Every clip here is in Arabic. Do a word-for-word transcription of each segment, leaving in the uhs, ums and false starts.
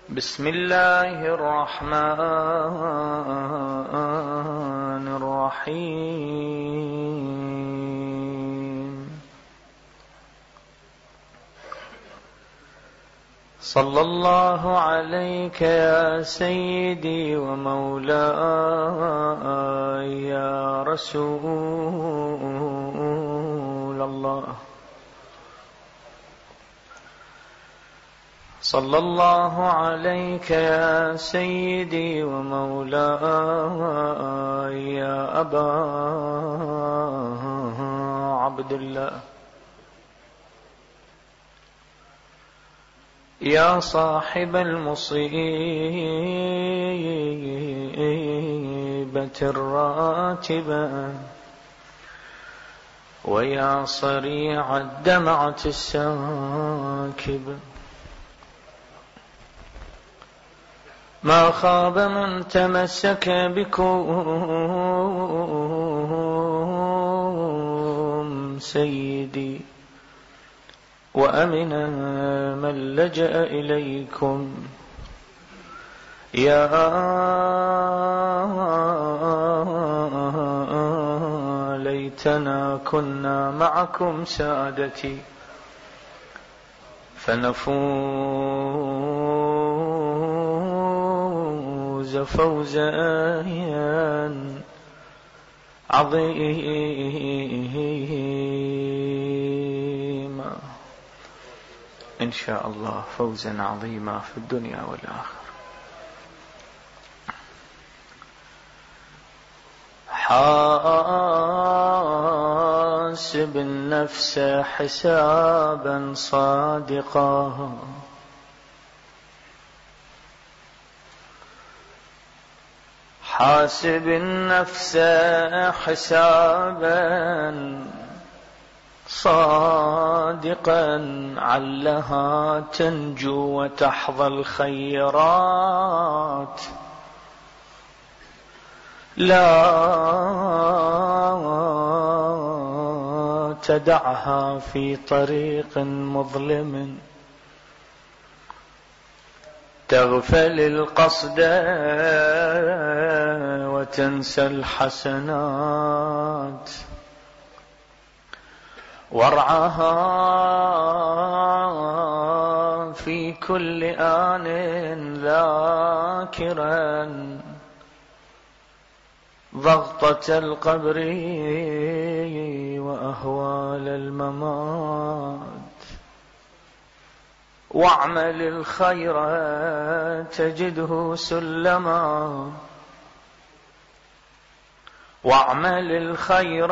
بسم الله الرحمن الرحيم. صلى الله عليك يا سيدي ومولاي يا رسول الله. صلى الله عليك يا سيدي ومولاي يا أبا عبد الله، يا صاحب المصيبة الراتبة، ويا صريع الدمعة الساكبة، ما خاب من تمسك بكم سيدي، وأمن من لجأ إليكم، يا ليتنا كنا معكم سادتي فنفوز فوزا عظيما إن شاء الله، فوزا عظيما في الدنيا والآخرة. حاسب النفس حسابا صادقا، حاسب النفس حسابا صادقا، علها تنجو وتحظى الخيرات، لا تدعها في طريق مظلم تغفل القصد وتنسى الحسنات، وارعها في كل آن ذاكرا ضغطة القبر وأهوال الممات، واعمل الخير تجده سلما، واعمل الخير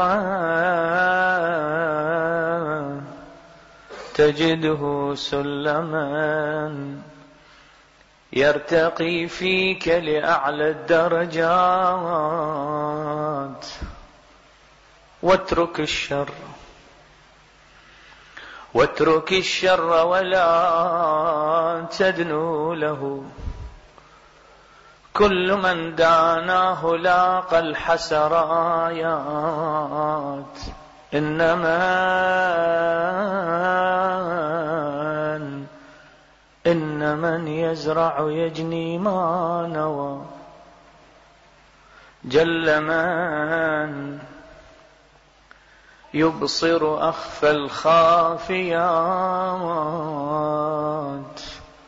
تجده سلما، يرتقي فيك لأعلى الدرجات، واترك الشر واترك الشر ولا تدنو له، كل من داناه لاقى الحسرات، إنما إن من يزرع يجني ما نوى، جل من يبصر أخفى الخافيات،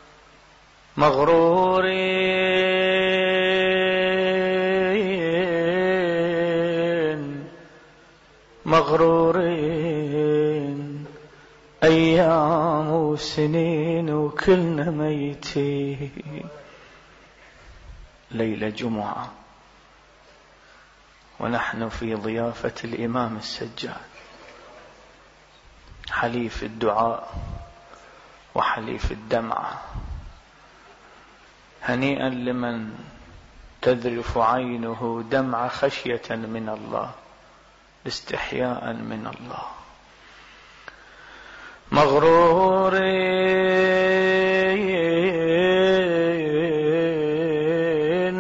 مغرورين مغرورين أيام وسنين وكلنا ميتين. ليلة جمعة ونحن في ضيافة الإمام السجاد، حليف الدعاء وحليف الدمعة. هنيئا لمن تذرف عينه دمع خشية من الله، استحياء من الله. مغرورين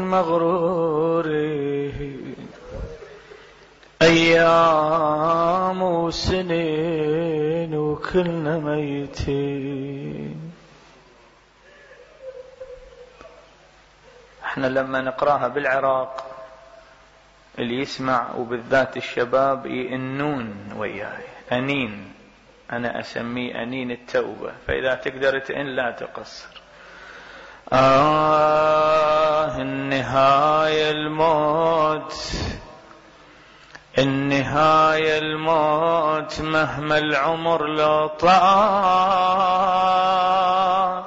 مغرورين أيام وسنين وكلنا ميتين. احنا لما نقراها بالعراق اللي يسمع وبالذات الشباب يئنون وياي. أنين، أنا أسميه أنين التوبة، فإذا تقدر تئن لا تقصر. آه النهاية الموت، النهاية الموت مهما العمر لو طال.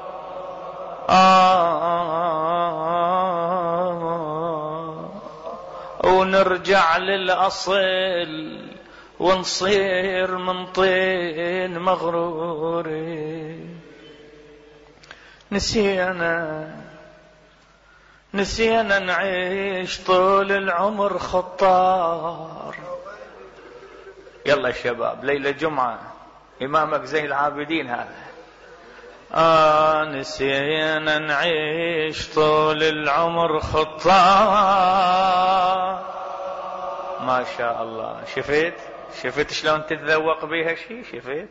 آه ونرجع للأصل ونصير من طين مغرورين. نسينا نسينا نعيش طول العمر خطار. يلا يا شباب، ليلة جمعة إمامك زي العابدين هذا. آه نسينا نعيش طول العمر خطار. ما شاء الله، شفت شفت شلون تتذوق بيها شيء؟ شفت؟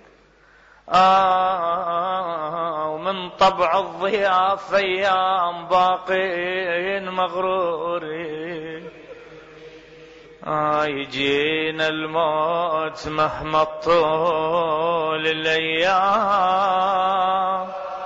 آه ومن طبع الضياف أيام باقين مغرورين. آه يجينا الموت مهما طول الأيام.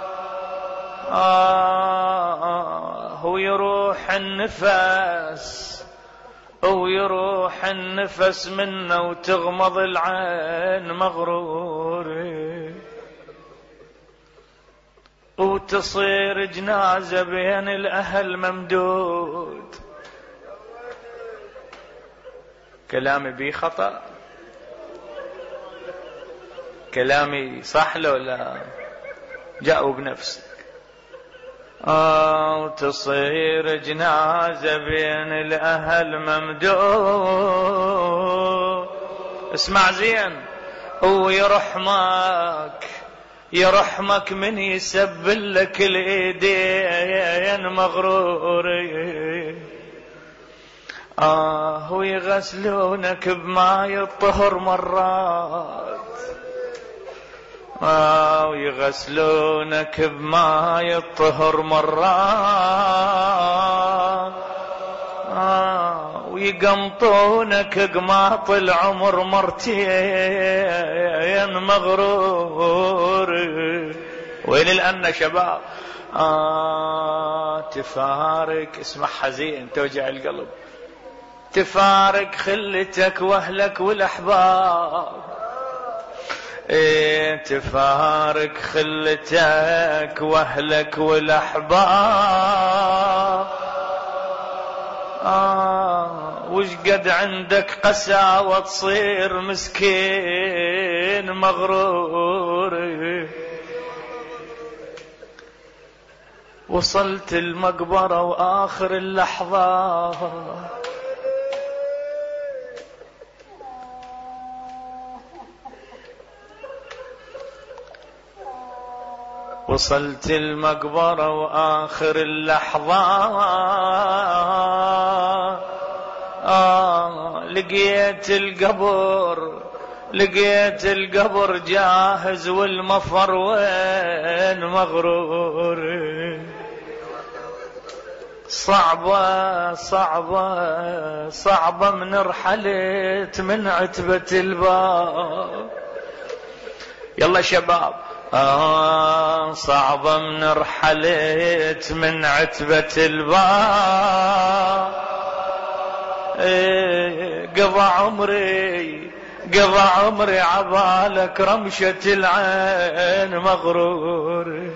آه هو يروح النفس ويروح النفس منا وتغمض العين مغروري، وتصير جنازة بين الأهل ممدود. كلامي بيه خطأ؟ كلامي صح لو لا؟ جاوب نفسك. آه وتصير جنازة بين الأهل ممدود. اسمع زين، ويرحمك يرحمك من يسبل لك الإيدين مغروري. آه ويغسلونك بماء الطهر مرات. آه ويغسلونك بماء الطهر مرات. آه ويقمطونك قماط العمر مرتين مغرور. وين الأن شباب؟ آه تفارق، اسمع حزين توجع القلب، تفارق خلتك واهلك والاحباب. ايه تفارق خلتك واهلك والاحباب. آه وش قد عندك قساوة تصير مسكين مغرور. وصلت المقبرة وآخر اللحظات، وصلت المقبرة وآخر اللحظات. آه لقيت القبر لقيت القبر جاهز والمفر وين مغرور. صعبة صعبة صعبة من رحلت من عتبة الباب. يلا شباب، آه صعبة من رحلت من عتبة الباب. إيه قضى عمري قضى عمري عبالك رمشة العين مغرور.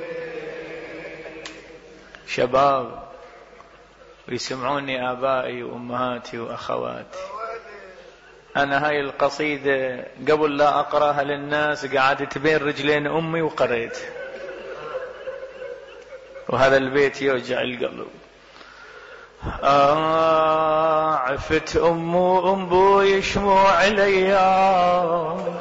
شباب ويسمعوني آبائي وأمهاتي وأخواتي، أنا هاي القصيدة قبل لا أقرأها للناس قعدت بين رجلين أمي وقريت، وهذا البيت يوجع القلب. آه عفت أم وأبوي شموع الأيام،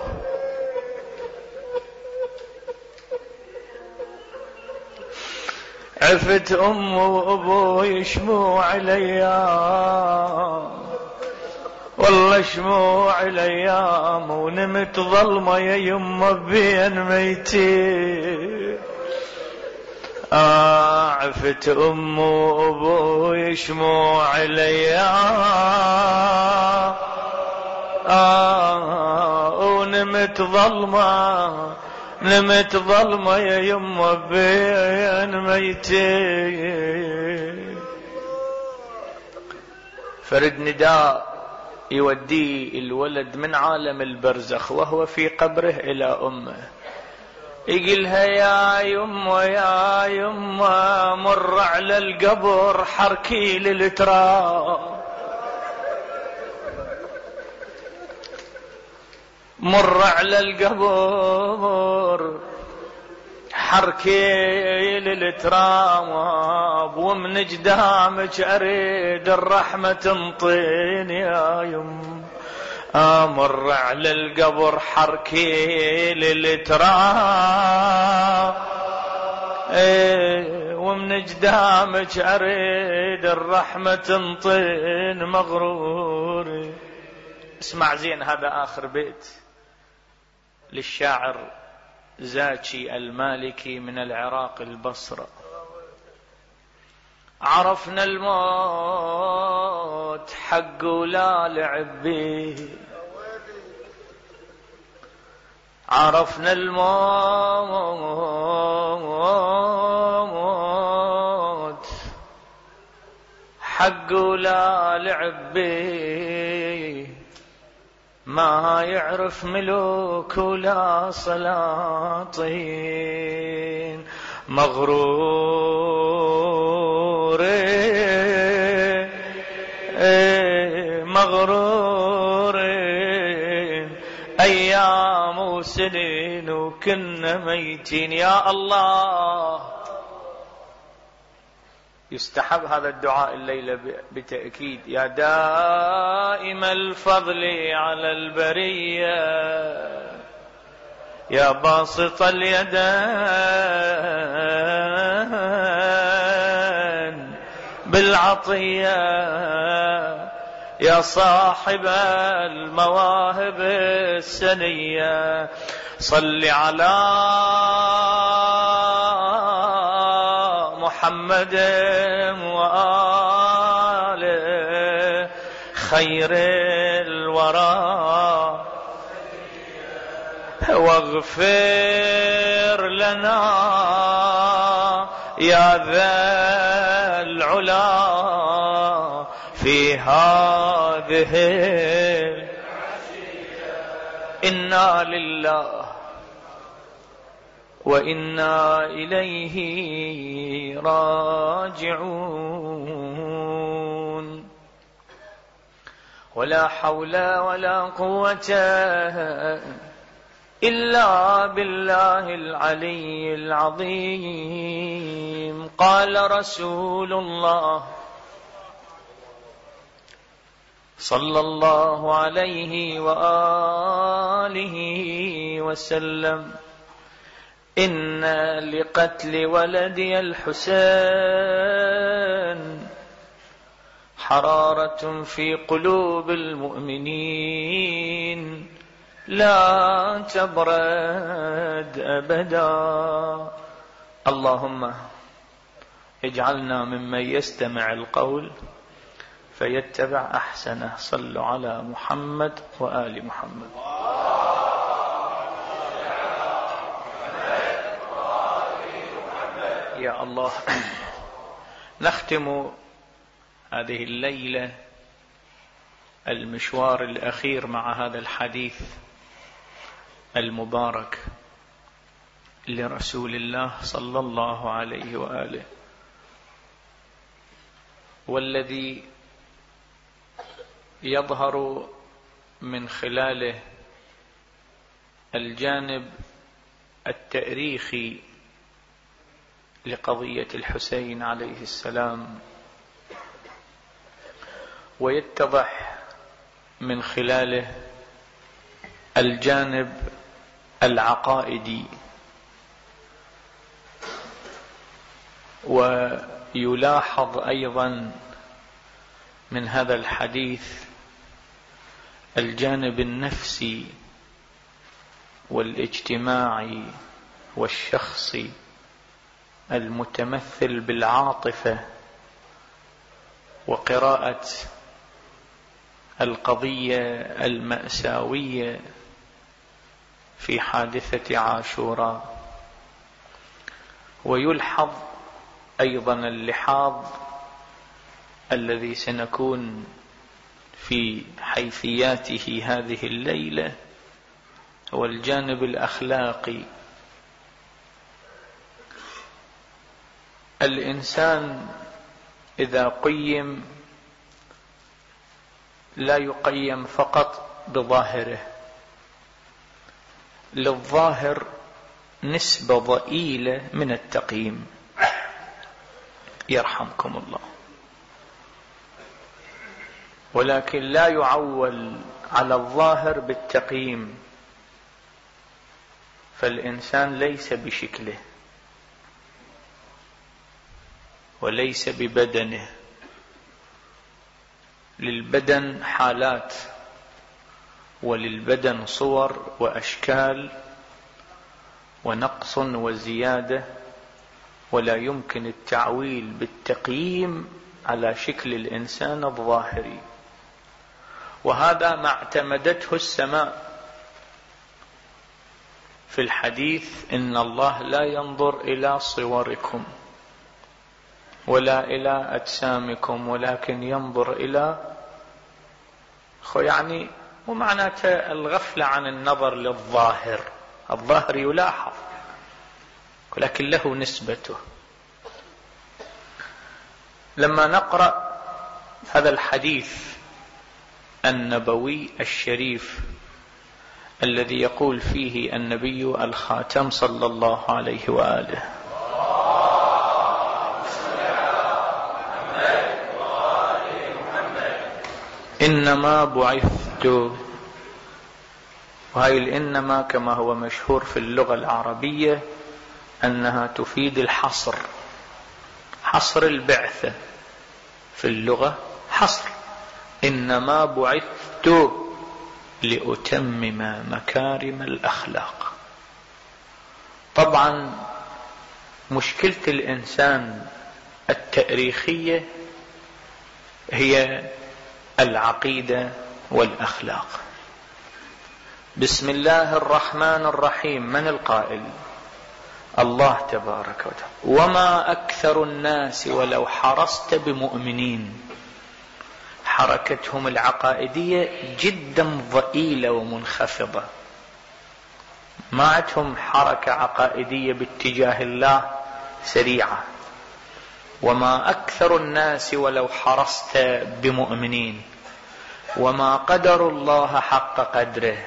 عفت أم وأبوي شموع الأيام، والله شموع الأيام ونمت ظلمة يا يمه بين ميتين. آه ضعفت أم وأبوي شموع عليا آه ونمت ظلمة نمت ظلمة يا يمه بين ميتين. فرد نداء يودي الولد من عالم البرزخ وهو في قبره إلى أمه، يقلها يا يمه يا يمه مر على القبر حركي للتراب، مر على القبر حركي للتراب، ومن قدامك اريد الرحمة تنطيني يا يم. امر على القبر حركي للتراب ايه، ومن قدامك اريد الرحمة تنطين مغروري. اسمع زين، هذا اخر بيت للشاعر زاكي المالكي من العراق البصرة. عرفنا الموت حق ولا لعب به، عرفنا الموت حق ولا لعب به، ما يعرف ملوك ولا سلاطين، مغرور مغرور ايام وسنين وكنا ميتين. يا الله، يستحب هذا الدعاء الليلة بتأكيد. يا دائم الفضل على البرية، يا باسط اليدين بالعطية، يا صاحب المواهب السنية، صل على محمد وآله خير الورى، واغفر لنا يا ذا العلا في هذه إنا لله وإنا إليه راجعون. ولا حول ولا قوة إلا بالله العلي العظيم. قال رسول الله صلى الله عليه وآله وسلم: إن لقتل ولدي الحسين حرارة في قلوب المؤمنين لا تبرد أبدا. اللهم اجعلنا ممن يستمع القول فيتبع أحسنه. صلوا على محمد وآل محمد. يا الله، نختم هذه الليلة المشوار الأخير مع هذا الحديث المبارك لرسول الله صلى الله عليه وآله، والذي يظهر من خلاله الجانب التاريخي لقضية الحسين عليه السلام، ويتضح من خلاله الجانب العقائدي، ويلاحظ أيضا من هذا الحديث الجانب النفسي والاجتماعي والشخصي المتمثل بالعاطفة وقراءة القضية المأساوية في حادثة عاشوراء. ويلحظ أيضا اللحاظ الذي سنكون في حيثياته هذه الليلة هو الجانب الأخلاقي. الإنسان إذا قيم لا يقيم فقط بظاهره، للظاهر نسبة ضئيلة من التقييم يرحمكم الله، ولكن لا يعول على الظاهر بالتقييم، فالإنسان ليس بشكله وليس ببدنه. للبدن حالات وللبدن صور وأشكال ونقص وزيادة، ولا يمكن التعويل بالتقييم على شكل الإنسان الظاهري. وهذا ما اعتمدته السماء في الحديث: إن الله لا ينظر إلى صوركم ولا إلى أجسامكم ولكن ينظر إلى خو يعني ومعناته الغفلة عن النظر للظاهر. الظاهر يلاحظ ولكن له نسبته. لما نقرأ هذا الحديث النبوي الشريف الذي يقول فيه النبي الخاتم صلى الله عليه وآله: إنما بعثت، وهي الإنما كما هو مشهور في اللغة العربية أنها تفيد الحصر، حصر البعثة في اللغة حصر. إنما بعثت لأتمم مكارم الأخلاق. طبعا مشكلة الإنسان التاريخية هي العقيدة والأخلاق. بسم الله الرحمن الرحيم، من القائل؟ الله تبارك وتعالى. وما أكثر الناس ولو حرصت بمؤمنين. حركتهم العقائدية جدا ضئيلة ومنخفضة، ما عندهم حركة عقائدية باتجاه الله سريعة. وما أكثر الناس ولو حرصت بمؤمنين وما قدر الله حق قدره.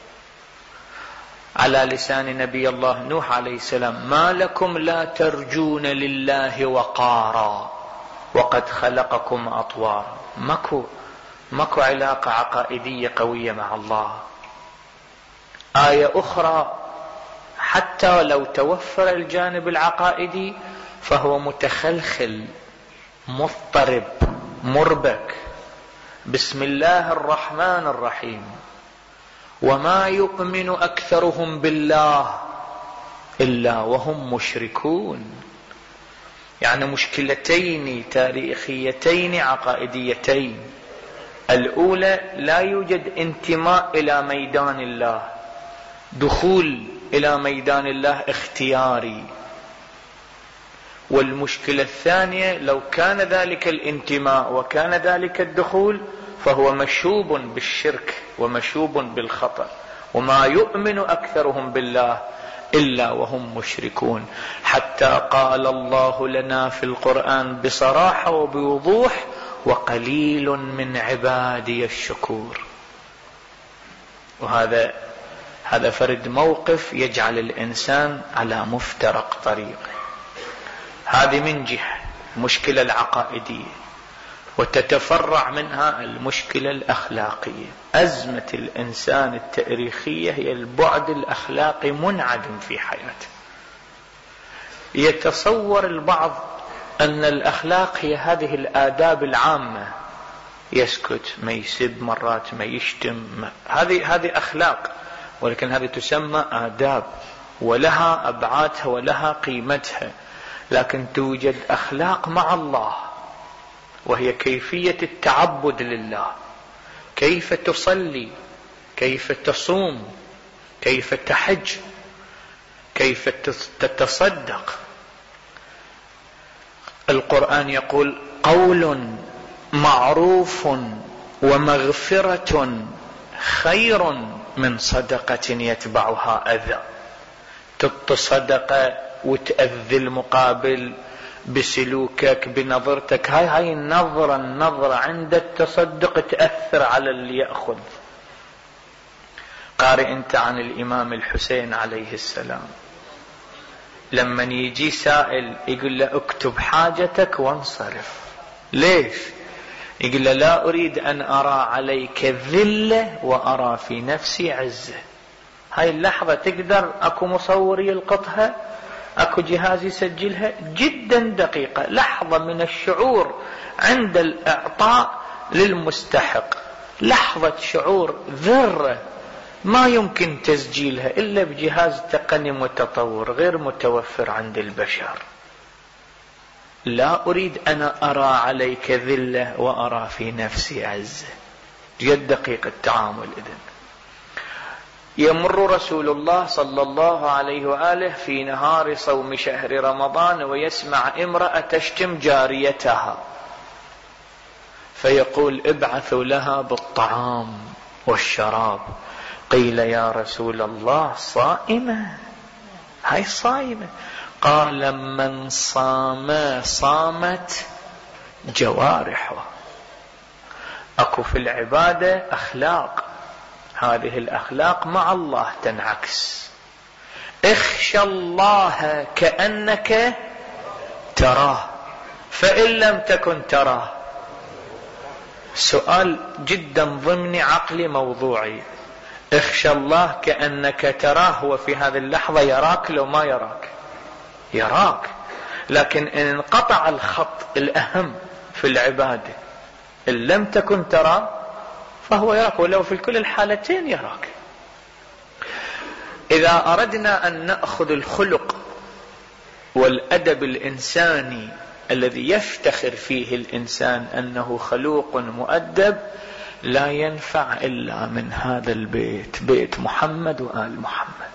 على لسان نبي الله نوح عليه السلام: ما لكم لا ترجون لله وقارا وقد خلقكم أطوارا. ماكو ماكو علاقة عقائدية قوية مع الله. آية أخرى حتى لو توفر الجانب العقائدي فهو متخلخل مضطرب مربك. بسم الله الرحمن الرحيم. وما يؤمن أكثرهم بالله إلا وهم مشركون. يعني مشكلتين تاريخيتين عقائديتين. الأولى لا يوجد انتماء إلى ميدان الله، دخول إلى ميدان الله اختياري. والمشكلة الثانية لو كان ذلك الانتماء وكان ذلك الدخول فهو مشوب بالشرك ومشوب بالخطأ. وما يؤمن أكثرهم بالله إلا وهم مشركون. حتى قال الله لنا في القرآن بصراحة وبوضوح: وقليل من عبادي الشكور. وهذا هذا فرد موقف يجعل الإنسان على مفترق طريقه. هذه من جهة المشكلة العقائدية، وتتفرع منها المشكلة الأخلاقية. أزمة الإنسان التاريخية هي البعد الأخلاقي منعدم في حياته. يتصور البعض أن الأخلاق هي هذه الآداب العامة، يسكت، ما يسب، مرات ما يشتم، هذه هذه أخلاق، ولكن هذه تسمى آداب ولها أبعادها ولها قيمتها. لكن توجد أخلاق مع الله، وهي كيفية التعبد لله، كيف تصلي، كيف تصوم، كيف تحج، كيف تتصدق. القرآن يقول: قول معروف ومغفرة خير من صدقة يتبعها أذى. تعطي صدقة وتأذي المقابل بسلوكك بنظرتك، هاي هاي النظرة النظرة عند التصدق تأثر على اللي يأخذ. قارئ انت عن الإمام الحسين عليه السلام، لما يجي سائل يقول له: اكتب حاجتك وانصرف. ليش؟ يقول له: لا أريد أن أرى عليك ذلة وأرى في نفسي عزة. هاي اللحظة تقدر أكو مصور يلقطها، أكو جهاز يسجلها، جدا دقيقة، لحظة من الشعور عند الإعطاء للمستحق، لحظة شعور ذرة ما يمكن تسجيلها إلا بجهاز تقني متطور غير متوفر عند البشر. لا أريد أن أرى عليك ذلة وأرى في نفسي عزة. جد دقيق التعامل. إذن يمر رسول الله صلى الله عليه وآله في نهار صوم شهر رمضان ويسمع امرأة تشتم جاريتها، فيقول: ابعثوا لها بالطعام والشراب. قيل: يا رسول الله صائمة، هاي صائمة. قال: من صام صامت جوارحه. أكو في العبادة أخلاق، هذه الأخلاق مع الله تنعكس. اخشى الله كأنك تراه فإن لم تكن تراه. سؤال جدا ضمني عقلي موضوعي. اخشى الله كأنك تراه، وفي هذه اللحظة يراك لو ما يراك؟ يراك. لكن إن انقطع الخط الأهم في العبادة، إن لم تكن تراه فهو يراك، ولو في كل الحالتين يراك. إذا أردنا أن نأخذ الخلق والأدب الإنساني الذي يفتخر فيه الإنسان أنه خلوق مؤدب، لا ينفع إلا من هذا البيت، بيت محمد وآل محمد.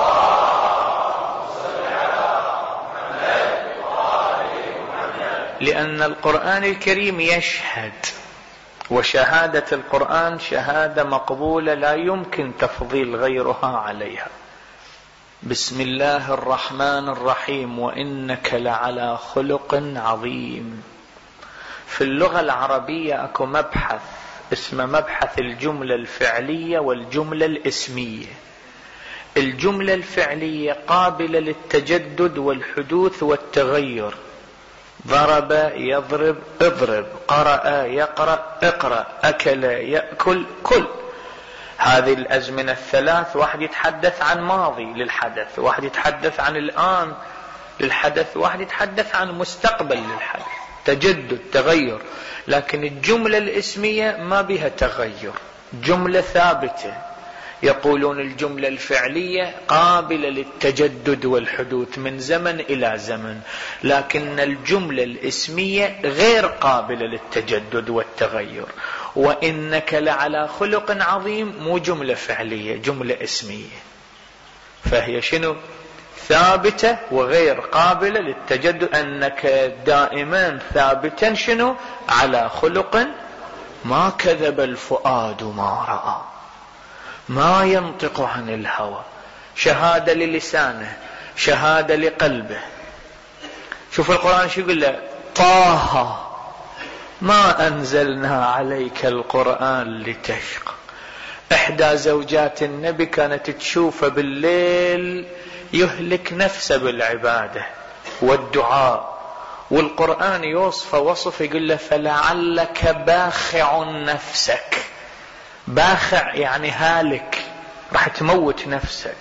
لأن القرآن الكريم يشهد، وشهادة القرآن شهادة مقبولة لا يمكن تفضيل غيرها عليها. بسم الله الرحمن الرحيم: وإنك لعلى خلق عظيم. في اللغة العربية أكو مبحث اسمه مبحث الجملة الفعلية والجملة الاسمية. الجملة الفعلية قابلة للتجدد والحدوث والتغير. ضرب يضرب اضرب، قرأ يقرأ اقرأ، أكل يأكل كل. هذه الأزمنة الثلاث، واحد يتحدث عن ماضي للحدث، واحد يتحدث عن الآن للحدث، واحد يتحدث عن مستقبل للحدث، تجدد تغير. لكن الجملة الاسمية ما بها تغير، جملة ثابتة. يقولون الجملة الفعلية قابلة للتجدد والحدوث من زمن إلى زمن، لكن الجملة الاسمية غير قابلة للتجدد والتغير. وإنك لعلى خلق عظيم مو جملة فعلية، جملة اسمية، فهي شنو؟ ثابتة وغير قابلة للتجدد. أنك دائما ثابتا شنو؟ على خلق ما كذب الفؤاد ما رأى، ما ينطق عن الهوى. شهادة للسانه، شهادة لقلبه. شوف القرآن شو يقول له: طه ما أنزلنا عليك القرآن لتشقى. إحدى زوجات النبي كانت تشوفه بالليل يهلك نفسه بالعبادة والدعاء، والقرآن يوصف وصف يقول له: فلعلك باخع نفسك. باخع يعني هالك، راح تموت نفسك.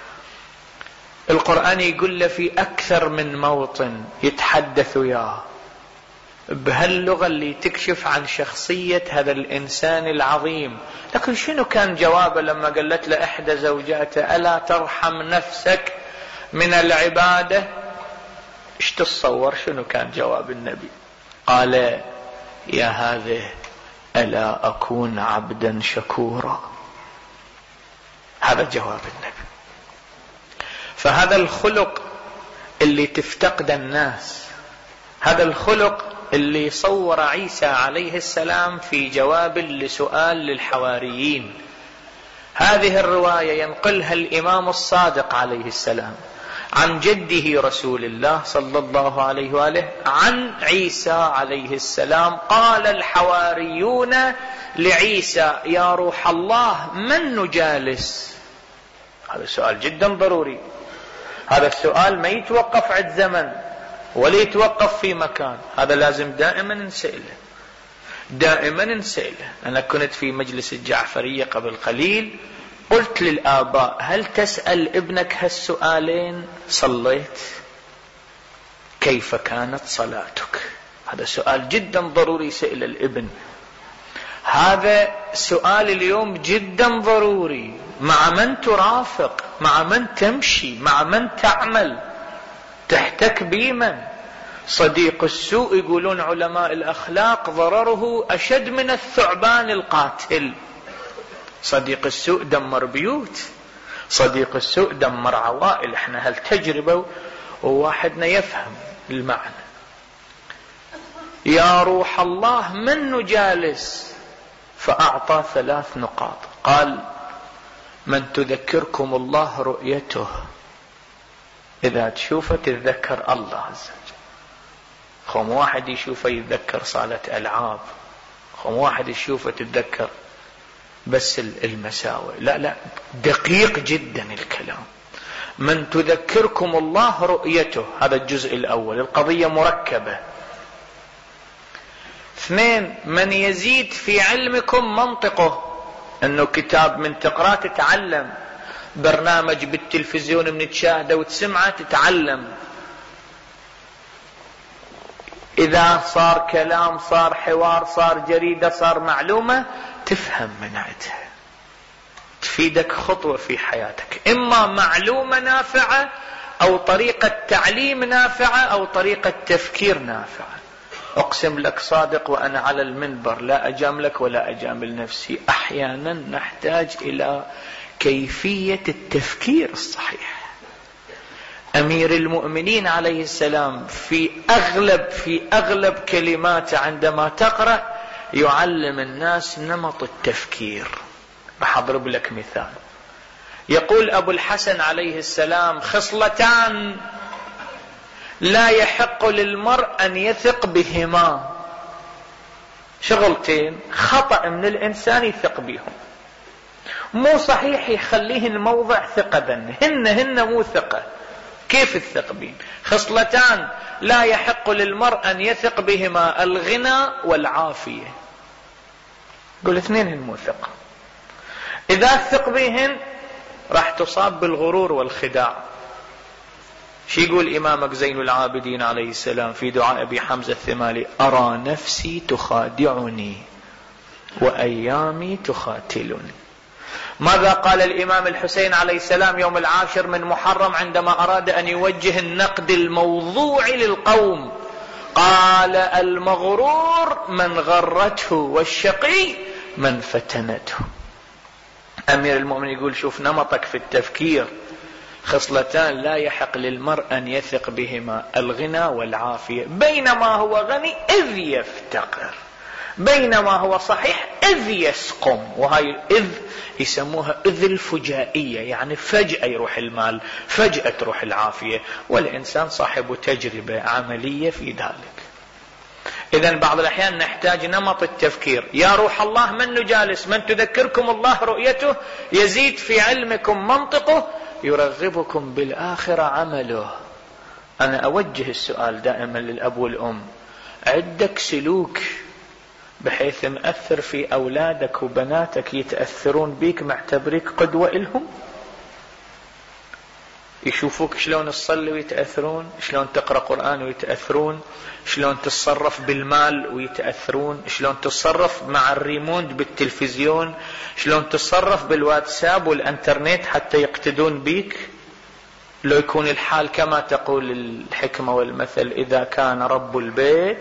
القرآن يقول له في أكثر من موطن يتحدث وياه بهاللغة اللي تكشف عن شخصية هذا الإنسان العظيم. لكن شنو كان جوابه لما قالت له إحدى زوجاته: ألا ترحم نفسك من العبادة؟ ايش تتصور شنو كان جواب النبي؟ قال: يا هذه ألا أكون عبدا شكورا. هذا جواب النبي. فهذا الخلق اللي تفتقد الناس، هذا الخلق اللي صور عيسى عليه السلام في جواب لسؤال للحواريين. هذه الرواية ينقلها الإمام الصادق عليه السلام عن جده رسول الله صلى الله عليه وآله عن عيسى عليه السلام. قال الحواريون لعيسى: يا روح الله من نجالس؟ هذا سؤال جدا ضروري. هذا السؤال ما يتوقف عند زمن ولا يتوقف في مكان، هذا لازم دائما نسأله، دائما نسأله. أنا كنت في مجلس الجعفرية قبل قليل، قلت للآباء: هل تسأل ابنك هالسؤالين؟ صليت؟ كيف كانت صلاتك؟ هذا سؤال جدا ضروري يسأل الابن. هذا سؤال اليوم جدا ضروري. مع من ترافق، مع من تمشي، مع من تعمل، تحتك بمن؟ صديق السوء يقولون علماء الأخلاق ضرره أشد من الثعبان القاتل. صديق السوء دمر بيوت، صديق السوء دمر عوائل. احنا هالتجربة وواحدنا يفهم المعنى. يا روح الله من نجالس؟ فأعطى ثلاث نقاط. قال: من تذكركم الله رؤيته، إذا تشوفه تتذكر الله عز وجل. خم واحد يشوفه يتذكر صالة ألعاب، خم واحد يشوفه تتذكر بس المساوئ. لا لا، دقيق جدا الكلام. من تذكركم الله رؤيته، هذا الجزء الأول، القضية مركبة. اثنين: من يزيد في علمكم منطقه، انه كتاب من تقرأ تتعلم، برنامج بالتلفزيون من تشاهده وتسمعه تتعلم. اذا صار كلام، صار حوار، صار جريدة، صار معلومة، تفهم من عندها، تفيدك خطوة في حياتك، اما معلومة نافعة او طريقة تعليم نافعة او طريقة تفكير نافعة. أقسم لك صادق وأنا على المنبر، لا أجاملك ولا أجامل نفسي، أحيانا نحتاج إلى كيفية التفكير الصحيح. أمير المؤمنين عليه السلام في أغلب في أغلب كلماته عندما تقرأ يعلم الناس نمط التفكير. راح أضرب لك مثال. يقول أبو الحسن عليه السلام: خصلتان لا يحق للمرء أن يثق بهما. شغلتين خطأ من الإنسان يثق بهم، مو صحيح يخليهن موضع ثقة ذنه، هن هن مو ثقة. كيف الثق بهم؟ خصلتان لا يحق للمرء أن يثق بهما: الغنى والعافية. قل اثنين هن مو ثقة. إذا ثق بهن راح تصاب بالغرور والخداع. شي يقول إمامك زين العابدين عليه السلام في دعاء أبي حمزة الثمالي: أرى نفسي تخادعني وأيامي تخاتلني. ماذا قال الإمام الحسين عليه السلام يوم العاشر من محرم عندما أراد أن يوجه النقد الموضوعي للقوم؟ قال: المغرور من غرته والشقي من فتنته. أمير المؤمنين يقول: شوف نمطك في التفكير، خصلتان لا يحق للمرء أن يثق بهما: الغنى والعافية. بينما هو غني إذ يفتقر، بينما هو صحيح إذ يسقم. وهاي إذ يسموها إذ الفجائية، يعني فجأة يروح المال، فجأة تروح العافية، والإنسان صاحب تجربة عملية في ذلك. إذن بعض الأحيان نحتاج نمط التفكير. يا روح الله من نجالس؟ من تذكركم الله رؤيته، يزيد في علمكم منطقه، يرغبكم بالآخرة عمله. أنا أوجه السؤال دائما للأب والأم: عندك سلوك بحيث مأثر في أولادك وبناتك يتأثرون بيك، معتبريك قدوة إلهم؟ يشوفوك شلون تصلي ويتأثرون، شلون تقرأ قرآن ويتأثرون، شلون تتصرف بالمال ويتأثرون، شلون تتصرف مع الريموت بالتلفزيون، شلون تتصرف بالواتساب والانترنت حتى يقتدون بيك. لو يكون الحال كما تقول الحكمة والمثل إذا كان رب البيت.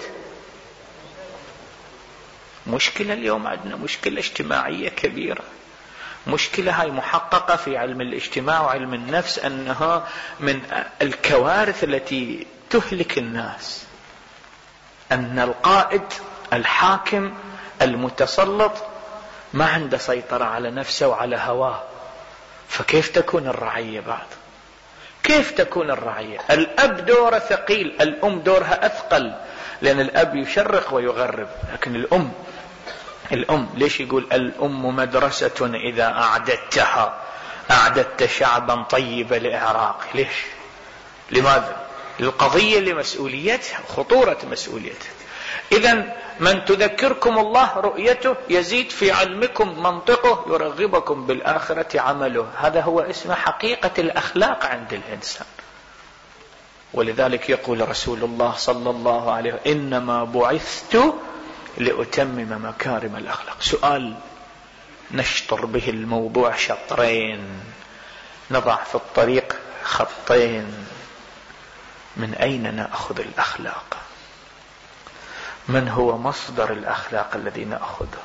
مشكلة اليوم عندنا مشكلة اجتماعية كبيرة، مشكلة هاي محققة في علم الاجتماع وعلم النفس أنها من الكوارث التي تهلك الناس، أن القائد الحاكم المتسلط ما عنده سيطرة على نفسه وعلى هواه، فكيف تكون الرعية بعد؟ كيف تكون الرعية؟ الأب دوره ثقيل، الأم دورها أثقل، لأن الأب يشرق ويغرب، لكن الأم الأم ليش يقول الأم مدرسة إذا أعددتها أعددت شعبا طيب الإعراق؟ ليش؟ لماذا؟ القضية لمسؤوليتها، خطورة مسؤوليتها. إذن من تذكركم الله رؤيته يزيد في علمكم منطقه يرغبكم بالآخرة عمله. هذا هو اسم حقيقة الأخلاق عند الإنسان. ولذلك يقول رسول الله صلى الله عليه وسلم إنما بعثت لأتمم مكارم الأخلاق. سؤال نشطر به الموضوع شطرين، نضع في الطريق خطين. من أين نأخذ الأخلاق؟ من هو مصدر الأخلاق الذي نأخذه؟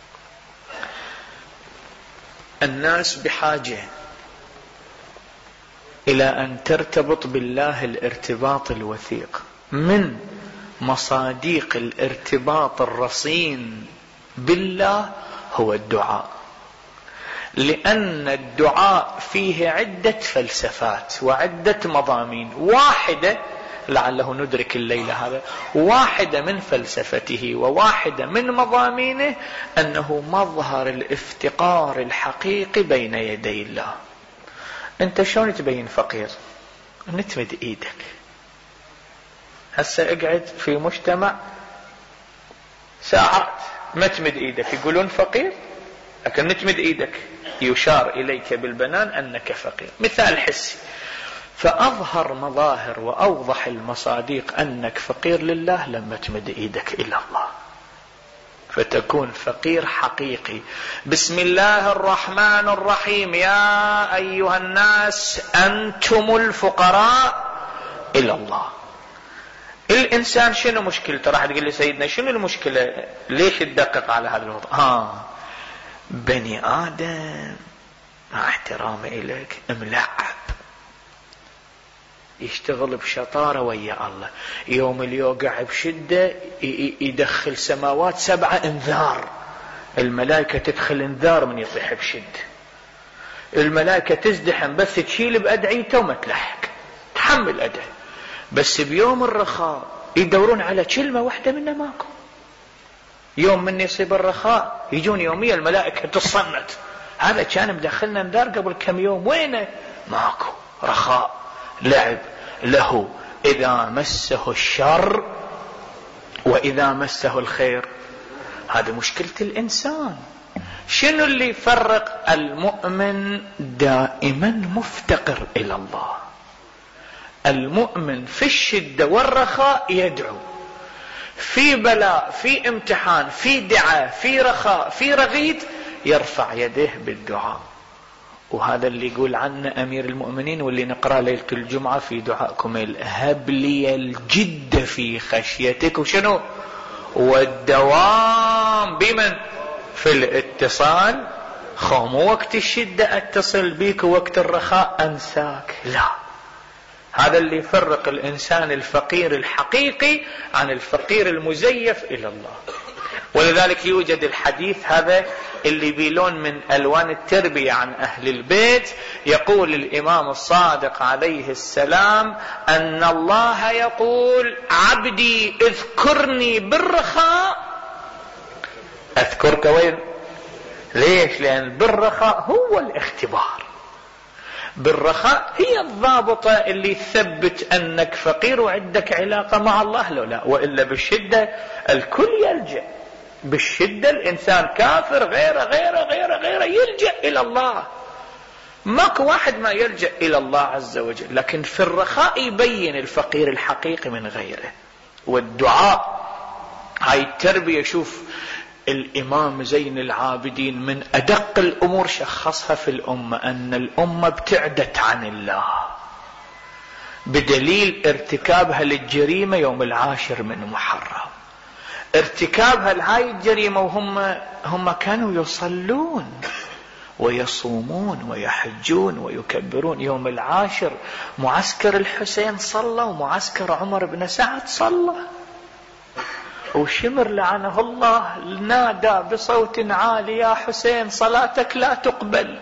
الناس بحاجة إلى أن ترتبط بالله الارتباط الوثيق. من مصاديق الارتباط الرصين بالله هو الدعاء، لأن الدعاء فيه عدة فلسفات وعدة مضامين. واحدة لعله ندرك الليلة هذا، واحدة من فلسفته وواحدة من مضامينه أنه مظهر الافتقار الحقيقي بين يدي الله. أنت شلون تبين فقير؟ نتمد إيدك. هسه اقعد في مجتمع ساعات ما تمد إيدك، يقولون فقير، لكن نتمد إيدك يشار إليك بالبنان أنك فقير. مثال حسي. فأظهر مظاهر وأوضح المصاديق أنك فقير لله لما تمد إيدك إلى الله، فتكون فقير حقيقي. بسم الله الرحمن الرحيم يا أيها الناس أنتم الفقراء إلى الله. الإنسان شنو مشكلته؟ راح تقول لي سيدنا شنو المشكلة؟ ليش تدقق على هذا الموضوع؟ ها بني آدم مع احترامي إليك ملعب، يشتغل بشطارة ويا الله، يوم اللي يوقع بشدة يدخل سماوات سبعة انذار، الملائكة تدخل انذار من يطيح بشدة، الملائكة تزدحم بس تشيل بأدعيته وما تلحق تحمل أدعي، بس بيوم الرخاء يدورون على كلمة واحدة منه ماكو. يوم من يصيب الرخاء يجون يوميا الملائكة تصنت، هذا كان مدخلنا انذار قبل كم يوم، وينه؟ ماكو. رخاء لعب له، إذا مسه الشر وإذا مسه الخير. هذا مشكلة الإنسان. شنو اللي يفرق؟ المؤمن دائما مفتقر إلى الله. المؤمن في الشدة والرخاء يدعو، في بلاء في امتحان في دعاء في رخاء في رغيد يرفع يديه بالدعاء. وهذا اللي يقول عنه أمير المؤمنين واللي نقرأ ليلة الجمعة في دعائكم: هب لي الجد في خشيتك وشنو والدوام بمن في الاتصال. خو وقت الشدة اتصل بيك ووقت الرخاء أنساك، لا. هذا اللي يفرق الإنسان الفقير الحقيقي عن الفقير المزيف إلى الله. ولذلك يوجد الحديث هذا اللي بيلون من ألوان التربية عن أهل البيت. يقول الإمام الصادق عليه السلام أن الله يقول: عبدي اذكرني بالرخاء أذكرك وين. ليش؟ لأن بالرخاء هو الاختبار، بالرخاء هي الضابطة اللي تثبت أنك فقير وعندك علاقة مع الله، لو لا. وإلا بالشدة الكل يلجأ، بالشدة الإنسان كافر غيره غيره غيره غيره يلجأ إلى الله، ماكو واحد ما يلجأ إلى الله عز وجل. لكن في الرخاء يبين الفقير الحقيقي من غيره. والدعاء هاي التربية، شوف الإمام زين العابدين من أدق الأمور شخصها في الأمة أن الأمة ابتعدت عن الله. بدليل ارتكابها للجريمة يوم العاشر من محرم، ارتكابها لهاي الجريمة وهم هم كانوا يصلون ويصومون ويحجون ويكبرون. يوم العاشر معسكر الحسين صلى ومعسكر عمر بن سعد صلى، وشمر لعنه الله نادى بصوت عالي يا حسين صلاتك لا تقبل،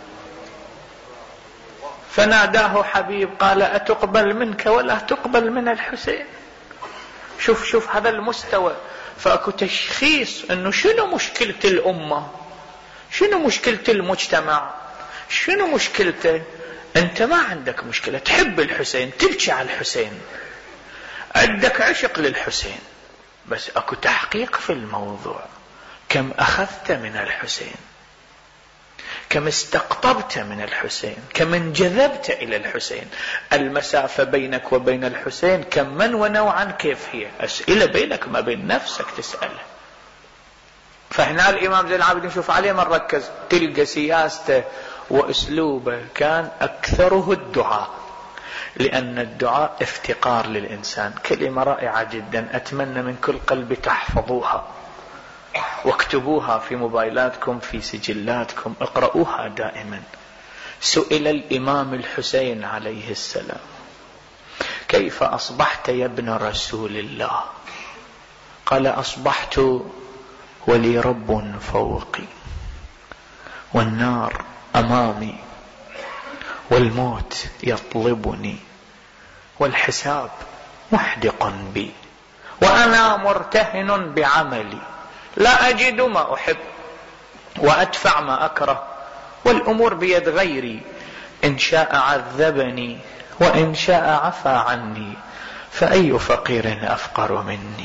فناداه حبيب قال أتقبل منك ولا تقبل من الحسين. شوف شوف هذا المستوى. فأكو تشخيص أنه شنو مشكلة الأمة، شنو مشكلة المجتمع، شنو مشكلته. أنت ما عندك مشكلة، تحب الحسين، تبكي على الحسين، عندك عشق للحسين، بس أكو تحقيق في الموضوع. كم أخذت من الحسين، كم استقطبت من الحسين، كم انجذبت إلى الحسين. المسافة بينك وبين الحسين كم من ونوعا كيف هي، أسئلة بينك ما بين نفسك تسأله. فهنا الإمام زين العابدين شوف عليه من ركز، تلقى سياسته وأسلوبه كان أكثره الدعاء، لأن الدعاء افتقار للإنسان. كلمة رائعة جدا، أتمنى من كل قلبي تحفظوها واكتبوها في موبايلاتكم في سجلاتكم، اقرأوها دائما. سئل الإمام الحسين عليه السلام كيف أصبحت يا ابن رسول الله؟ قال أصبحت ولي رب فوقي والنار أمامي والموت يطلبني والحساب محدق بي وأنا مرتهن بعملي لا أجد ما أحب وأدفع ما أكره والأمور بيد غيري، إن شاء عذبني وإن شاء عفى عني فأي فقير أفقر مني.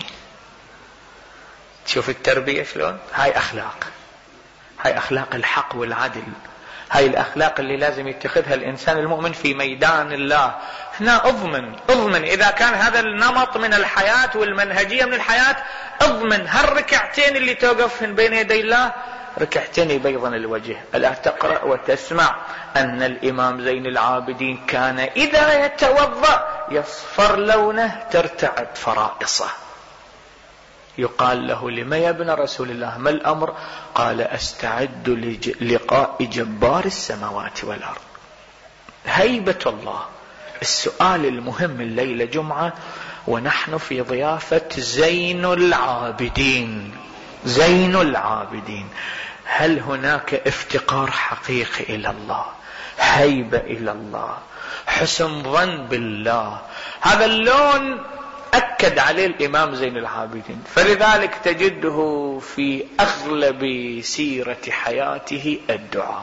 شوف التربية شلون، هاي أخلاق، هاي أخلاق الحق والعدل، هاي الأخلاق اللي لازم يتخذها الإنسان المؤمن في ميدان الله. هنا أضمن أضمن إذا كان هذا النمط من الحياة والمنهجية من الحياة، أضمن هالركعتين اللي توقفهن بين يدي الله ركعتين يبيضن الوجه. ألا تقرأ وتسمع أن الإمام زين العابدين كان إذا يتوضأ يصفر لونه ترتعد فرائصه. يقال له لما يا ابن رسول الله ما الأمر؟ قال أستعد للقاء جبار السماوات والأرض. هيبة الله. السؤال المهم الليلة جمعة ونحن في ضيافة زين العابدين، زين العابدين، هل هناك افتقار حقيقي إلى الله، هيبة إلى الله، حسن ظن بالله؟ هذا اللون أكد عليه الإمام زين العابدين، فلذلك تجده في أغلب سيرة حياته الدعاء،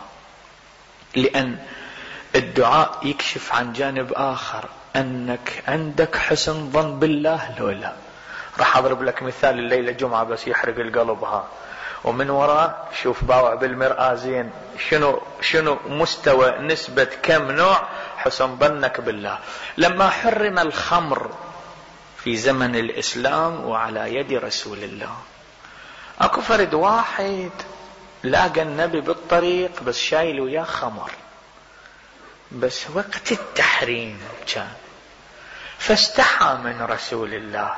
لأن الدعاء يكشف عن جانب آخر، أنك عندك حسن ظن بالله لو لا. راح أضرب لك مثال الليلة جمعة بس يحرق القلب ها، ومن وراء شوف باوع بالمرآة زين شنو شنو مستوى نسبة كم نوع حسن ظنك بالله. لما حرم الخمر في زمن الإسلام وعلى يد رسول الله، أكو فرد واحد لاقى النبي بالطريق بس شايل وياه خمر، بس وقت التحريم كان، فاستحى من رسول الله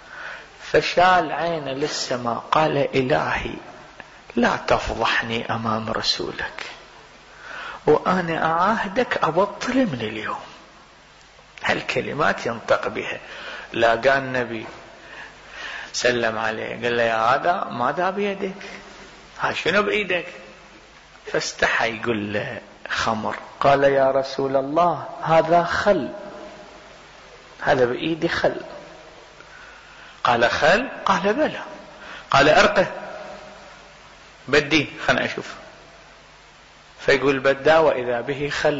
فشال عينه للسماء قال إلهي لا تفضحني أمام رسولك، وأنا أعاهدك أبطل من اليوم. هالكلمات ينطق بها. لاقى النبي سلم عليه قال له يا هذا ماذا بيدك، ها شنو بإيدك؟ فاستحى يقول له خمر. قال يا رسول الله هذا خل، هذا بإيدي خل. قال خل؟ قال بلى. قال أرقه بدي خلنا أشوف. فيقول بدا وإذا به خل،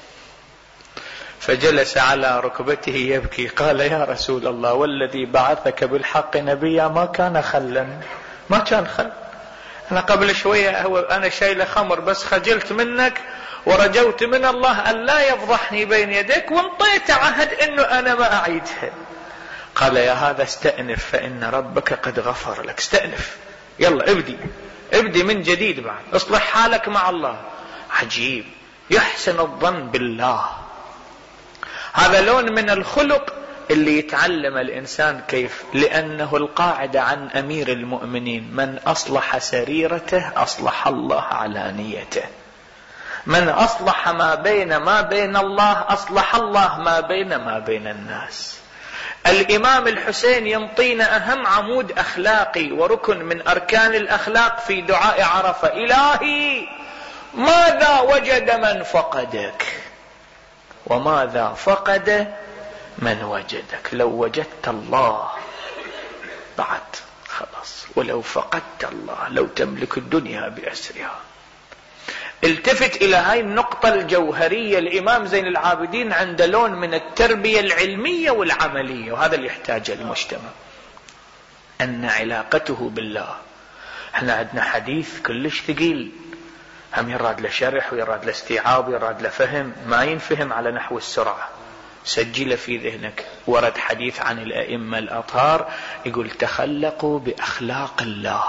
فجلس على ركبته يبكي. قال يا رسول الله والذي بعثك بالحق نبيا ما كان خلا، ما كان خل. أنا قبل شوية هو أنا شايل خمر بس خجلت منك ورجوت من الله أن لا يفضحني بين يديك وانطيت عهد أنه أنا ما أعيدها. قال يا هذا استأنف فإن ربك قد غفر لك. استأنف، يلا ابدي ابدي من جديد بعد، اصلح حالك مع الله. عجيب، يحسن الظن بالله. هذا لون من الخلق اللي يتعلم الإنسان كيف، لأنه القاعدة عن أمير المؤمنين: من أصلح سريرته أصلح الله علانيته، من أصلح ما بين ما بين الله أصلح الله ما بين ما بين الناس. الإمام الحسين ينطينا أهم عمود أخلاقي وركن من أركان الأخلاق في دعاء عرفة: إلهي ماذا وجد من فقدك وماذا فقد من وجدك. لو وجدت الله بعد خلاص، ولو فقدت الله لو تملك الدنيا بأسرها. التفت إلى هاي النقطة الجوهرية. الإمام زين العابدين عنده لون من التربية العلمية والعملية، وهذا اللي يحتاجه المجتمع، أن علاقته بالله. احنا عندنا حديث كلش ثقيل، هم يراد له شرح ويراد له استيعاب ويراد له فهم، ما ينفهم على نحو السرعة. سجل في ذهنك، ورد حديث عن الأئمة الأطهار يقول: تخلقوا بأخلاق الله.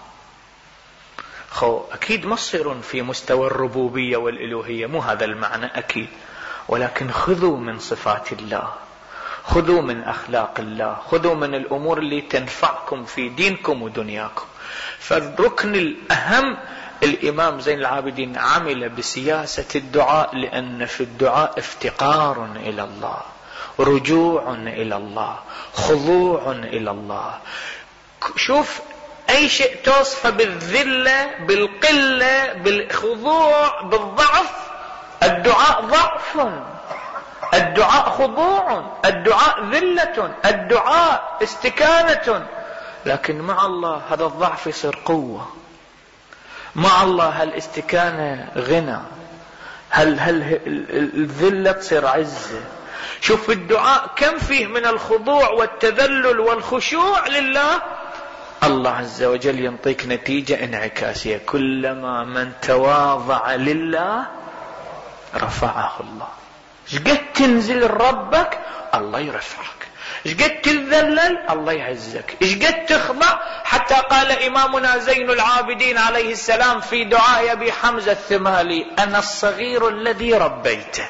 خو أكيد ما تصيرون في مستوى الربوبية والإلوهية، مو هذا المعنى أكيد، ولكن خذوا من صفات الله، خذوا من أخلاق الله، خذوا من الأمور اللي تنفعكم في دينكم ودنياكم. فالركن الأهم، الإمام زين العابدين عمل بسياسة الدعاء، لأن في الدعاء افتقار إلى الله، رجوع إلى الله، خضوع إلى الله. شوف أي شيء توصفه بالذلة، بالقلة، بالخضوع، بالضعف، الدعاء ضعف، الدعاء خضوع، الدعاء ذلة، الدعاء استكانة. لكن مع الله هذا الضعف يصير قوة، مع الله هالاستكانة غنى، هل هل الذلة تصير عزة. شوف الدعاء كم فيه من الخضوع والتذلل والخشوع لله. الله عز وجل ينطيك نتيجة انعكاسية: كلما من تواضع لله رفعه الله. شقد تنزل ربك الله يرفعك، شقد تذلل الله يعزك، شقد تخضع. حتى قال إمامنا زين العابدين عليه السلام في دعاء أبي حمزة الثمالي: أنا الصغير الذي ربيته،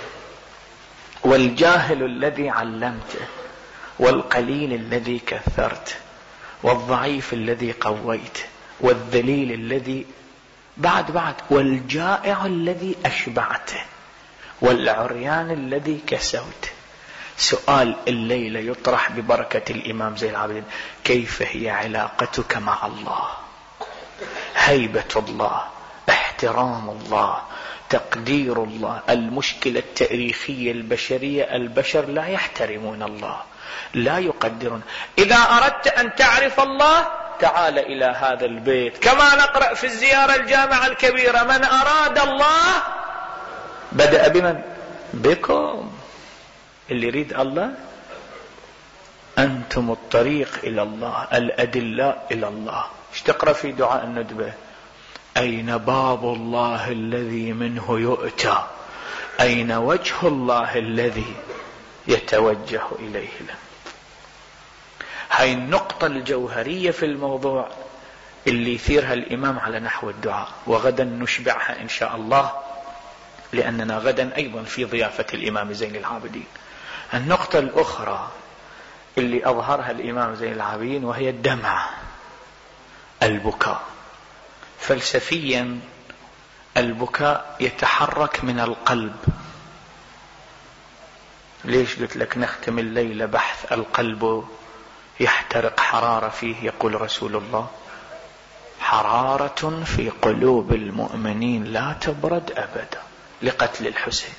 والجاهل الذي علمته، والقليل الذي كثرته، والضعيف الذي قويت، والذليل الذي بعد بعد والجائع الذي أشبعته، والعريان الذي كسوت. سؤال الليلة يطرح ببركة الإمام زين العابدين: كيف هي علاقتك مع الله؟ هيبة الله، احترام الله، تقدير الله. المشكلة التاريخية البشرية، البشر لا يحترمون الله، لا يقدرون. إذا أردت أن تعرف الله تعال إلى هذا البيت، كما نقرأ في الزيارة الجامعة الكبيرة: من أراد الله بدأ بمن؟ بكم. اللي يريد الله أنتم الطريق إلى الله، الأدلاء إلى الله. ايش تقرأ في دعاء الندبة؟ أين باب الله الذي منه يؤتى، أين وجه الله الذي يتوجه إليه له. هاي النقطة الجوهرية في الموضوع اللي يثيرها الإمام على نحو الدعاء، وغدا نشبعها إن شاء الله، لأننا غدا أيضا في ضيافة الإمام زين العابدين. النقطة الأخرى اللي أظهرها الإمام زين العابدين وهي الدمع، البكاء. فلسفيا البكاء يتحرك من القلب. ليش قلت لك نختم الليلة بحث القلب يحترق حرارة فيه؟ يقول رسول الله: حرارة في قلوب المؤمنين لا تبرد أبدا، لقتل الحسين.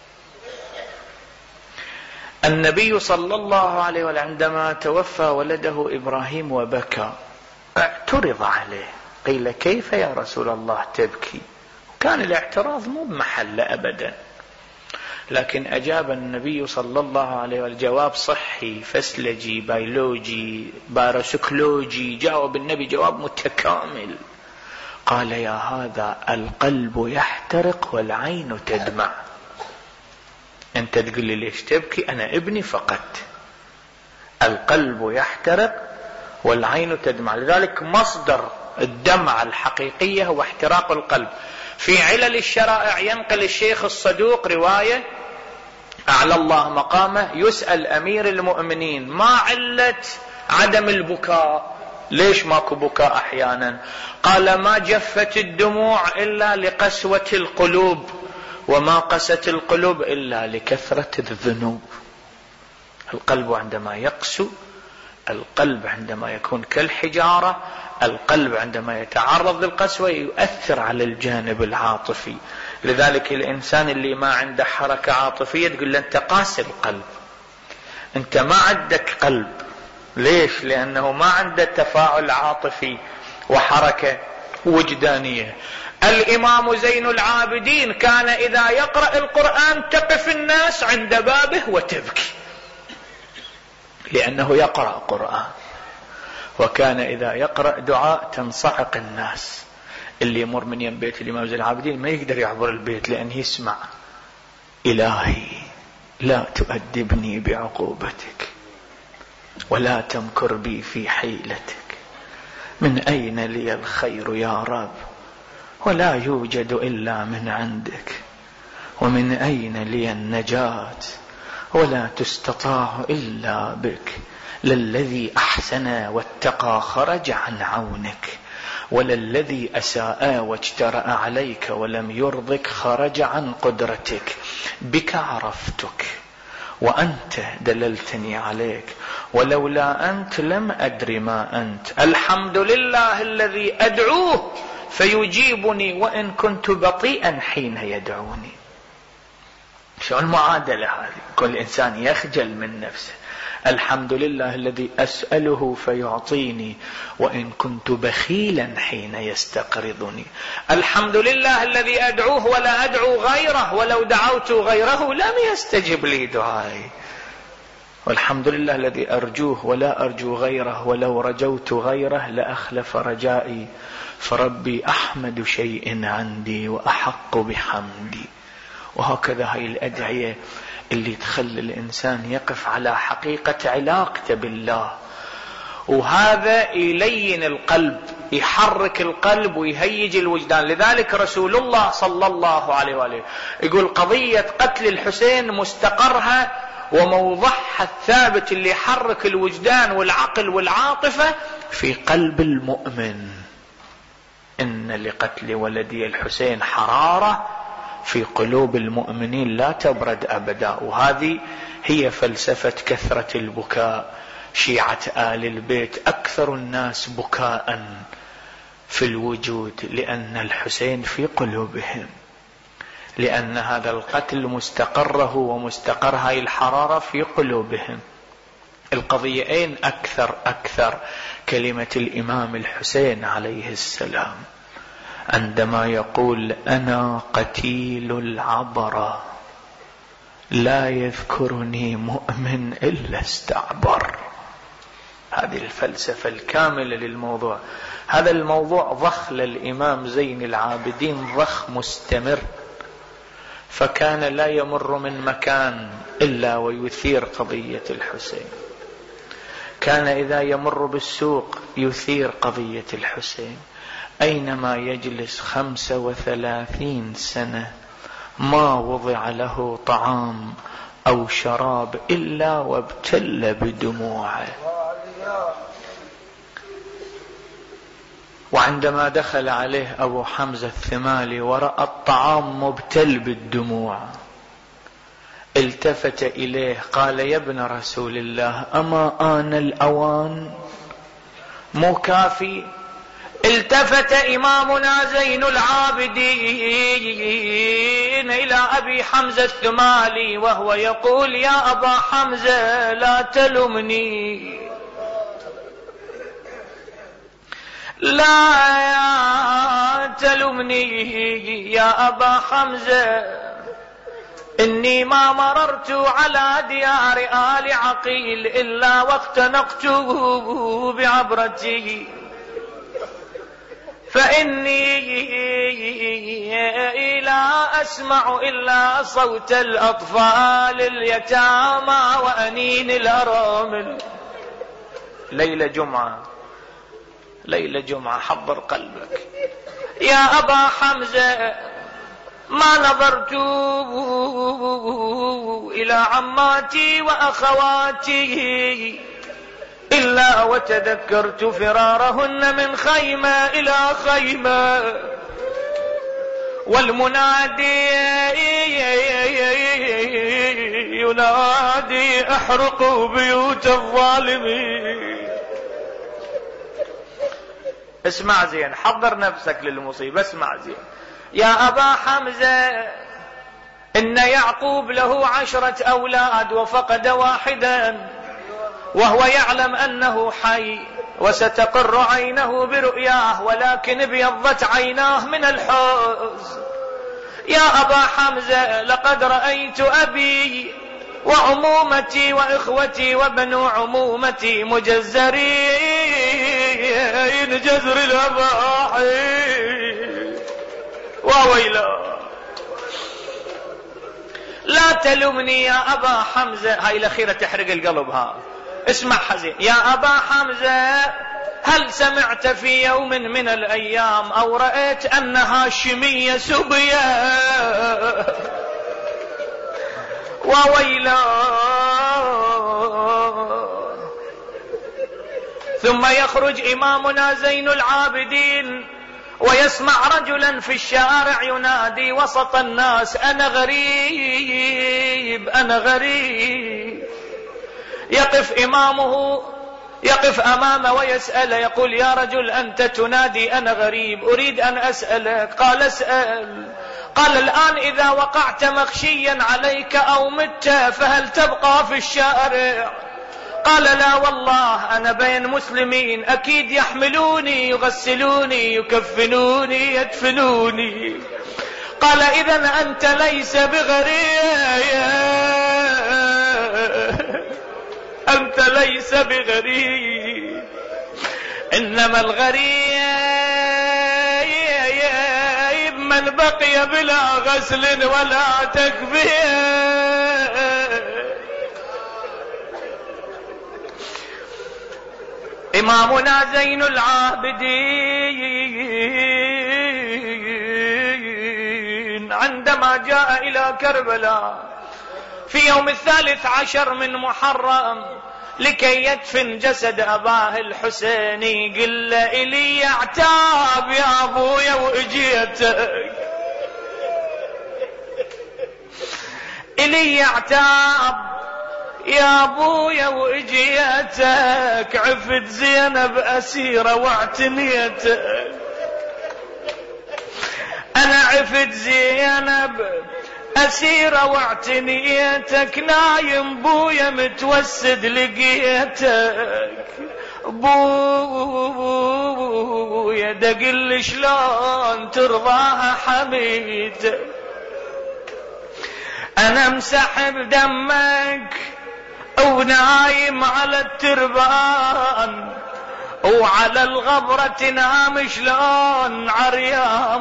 النبي صلى الله عليه وسلم عندما توفى ولده إبراهيم وبكى، اعترض عليه، قيل: كيف يا رسول الله تبكي؟ كان الاعتراض مو بمحل أبدا، لكن أجاب النبي صلى الله عليه وسلم جواب صحي فسلجي بيولوجي باراسيكولوجي. جاوب النبي جواب متكامل، قال: يا هذا القلب يحترق والعين تدمع. أنت تقول لي ليش تبكي؟ أنا ابني فقدت. القلب يحترق والعين تدمع، لذلك مصدر الدمع الحقيقية هو احتراق القلب. في علل الشرائع ينقل الشيخ الصدوق رواية أعلى الله مقامه، يسأل أمير المؤمنين ما علة عدم البكاء، ليش ماكو بكاء أحيانا؟ قال ما جفت الدموع إلا لقسوة القلوب، وما قست القلوب إلا لكثرة الذنوب. القلب عندما يقسو، القلب عندما يكون كالحجارة، القلب عندما يتعرض للقسوة يؤثر على الجانب العاطفي. لذلك الإنسان اللي ما عنده حركة عاطفية تقول له أنت قاسي القلب، أنت ما عندك قلب. ليش؟ لأنه ما عنده تفاعل عاطفي وحركة وجدانية. الإمام زين العابدين كان إذا يقرأ القرآن تقف الناس عند بابه وتبكي، لأنه يقرأ قرآن. وكان إذا يقرأ دعاء تنصعق الناس. اللي يمر من يم بيت الإمام زين العابدين ما يقدر يعبر البيت، لأن يسمع إلهي لا تؤدبني بعقوبتك ولا تمكر بي في حيلتك، من أين لي الخير يا رب، ولا يوجد إلا من عندك، ومن أين لي النجاة، ولا تستطاع إلا بك. للذي أحسن واتقى خرج عن عونك، وللذي أساء واجترأ عليك ولم يرضك خرج عن قدرتك. بك عرفتك وأنت دللتني عليك، ولولا أنت لم أدري ما أنت. الحمد لله الذي أدعوه فيجيبني وإن كنت بطيئا حين يدعوني. شو المعادلة هذه؟ كل إنسان يخجل من نفسه. الحمد لله الذي أسأله فيعطيني وإن كنت بخيلا حين يستقرضني. الحمد لله الذي أدعوه ولا أدعو غيره، ولو دعوت غيره لم يستجب لي دعائي. والحمد لله الذي أرجوه ولا أرجو غيره، ولو رجوت غيره لأخلف رجائي. فربي أحمد شيء عندي وأحق بحمدي. وهكذا هاي الأدعية اللي تخلي الإنسان يقف على حقيقة علاقته بالله، وهذا يلين القلب، يحرك القلب ويهيج الوجدان. لذلك رسول الله صلى الله عليه وآله يقول قضية قتل الحسين مستقرها وموضعها الثابت اللي يحرك الوجدان والعقل والعاطفة في قلب المؤمن. إن لقتل ولدي الحسين حرارة في قلوب المؤمنين لا تبرد أبدا. وهذه هي فلسفة كثرة البكاء. شيعة آل البيت أكثر الناس بكاء في الوجود، لأن الحسين في قلوبهم، لأن هذا القتل مستقره ومستقر هاي الحرارة في قلوبهم. القضيتين أكثر أكثر كلمة الإمام الحسين عليه السلام عندما يقول أنا قتيل العبرة لا يذكرني مؤمن إلا استعبر. هذه الفلسفة الكاملة للموضوع. هذا الموضوع ضخ للإمام زين العابدين، ضخ مستمر، فكان لا يمر من مكان إلا ويثير قضية الحسين. كان إذا يمر بالسوق يثير قضية الحسين. أينما يجلس خمسة وثلاثين سنة ما وضع له طعام أو شراب إلا وابتل بدموعه. وعندما دخل عليه أبو حمزة الثمالي ورأى الطعام مبتل بالدموع التفت إليه قال يا ابن رسول الله أما آن الأوان؟ مو كافي؟ التفت إمامنا زين العابدين إلى أبي حمزة الثمالي وهو يقول يا أبا حمزة لا تلمني، لا تلمني يا أبا حمزة، إني ما مررت على ديار آل عقيل إلا واختنقت بعبرتي، فإني لا أسمع إلا صوت الأطفال اليتامى وأنين الأرامل. ليلة جمعة، ليلة جمعة، حضر قلبك يا أبا حمزة. ما نظرت إلى عماتي وأخواتي إلا وتذكرت فرارهن من خيمة إلى خيمة، والمنادي ينادي احرقوا بيوت الظالمين. اسمع زين، حضر نفسك للمصيبة، اسمع زين. يا أبا حمزة، إن يعقوب له عشرة أولاد وفقد واحدا، وهو يعلم أنه حي وستقر عينه برؤياه، ولكن ابيضت عيناه من الحزن. يا أبا حمزة، لقد رأيت أبي وعمومتي وإخوتي وبنو عمومتي مجزرين جزر الأباحي، وويلا. لا تلومني يا أبا حمزة، هاي الأخيرة تحرق القلب. ها اسمع حزين. يا أبا حمزة، هل سمعت في يوم من الأيام أو رأيت أن هاشمية سبية؟ وويلا. ثم يخرج إمامنا زين العابدين ويسمع رجلا في الشارع ينادي وسط الناس: أنا غريب، أنا غريب. يقف إمامه، يقف أمامه ويسأل، يقول: يا رجل، أنت تنادي أنا غريب، أريد أن أسألك. قال: اسأل. قال: الآن إذا وقعت مغشيا عليك أو مت فهل تبقى في الشارع؟ قال: لا والله، أنا بين مسلمين، أكيد يحملوني يغسلوني يكفنوني يدفنوني. قال: إذن أنت ليس بغريب، أنت ليس بغريب، إنما الغريب من بقي بلا غسل ولا تكفير. إمامنا زين العابدين عندما جاء إلى كربلاء في يوم الثالث عشر من محرم لكي يدفن جسد أباه الحسين، قل إلي اعتاب يا أبويا وإجيتك، إلي اعتاب يا أبويا وإجيتك، عفت زينب أسيرة واعتنيتك، أنا عفت زينب أسيرة واعتنيتك، نايم بويا متوسد لقيتك، بويا دقل شلون ترضاها حميتك، أنا مسحب دمك ونايم على التربان، وعلى الغبرة تنام شلون عريان،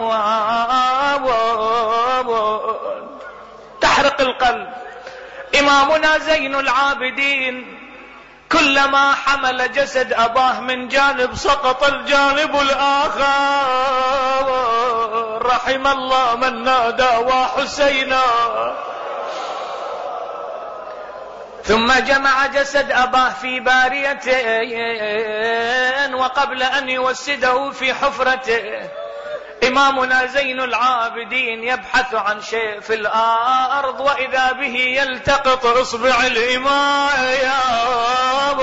تحرق القلب. إمامنا زين العابدين كلما حمل جسد أباه من جانب سقط الجانب الآخر، رحم الله من نادى وحسينا. ثم جمع جسد أباه في باريتين، وقبل أن يوسده في حفرته إمامنا زين العابدين يبحث عن شيء في الأرض، وإذا به يلتقط إصبع الإمام.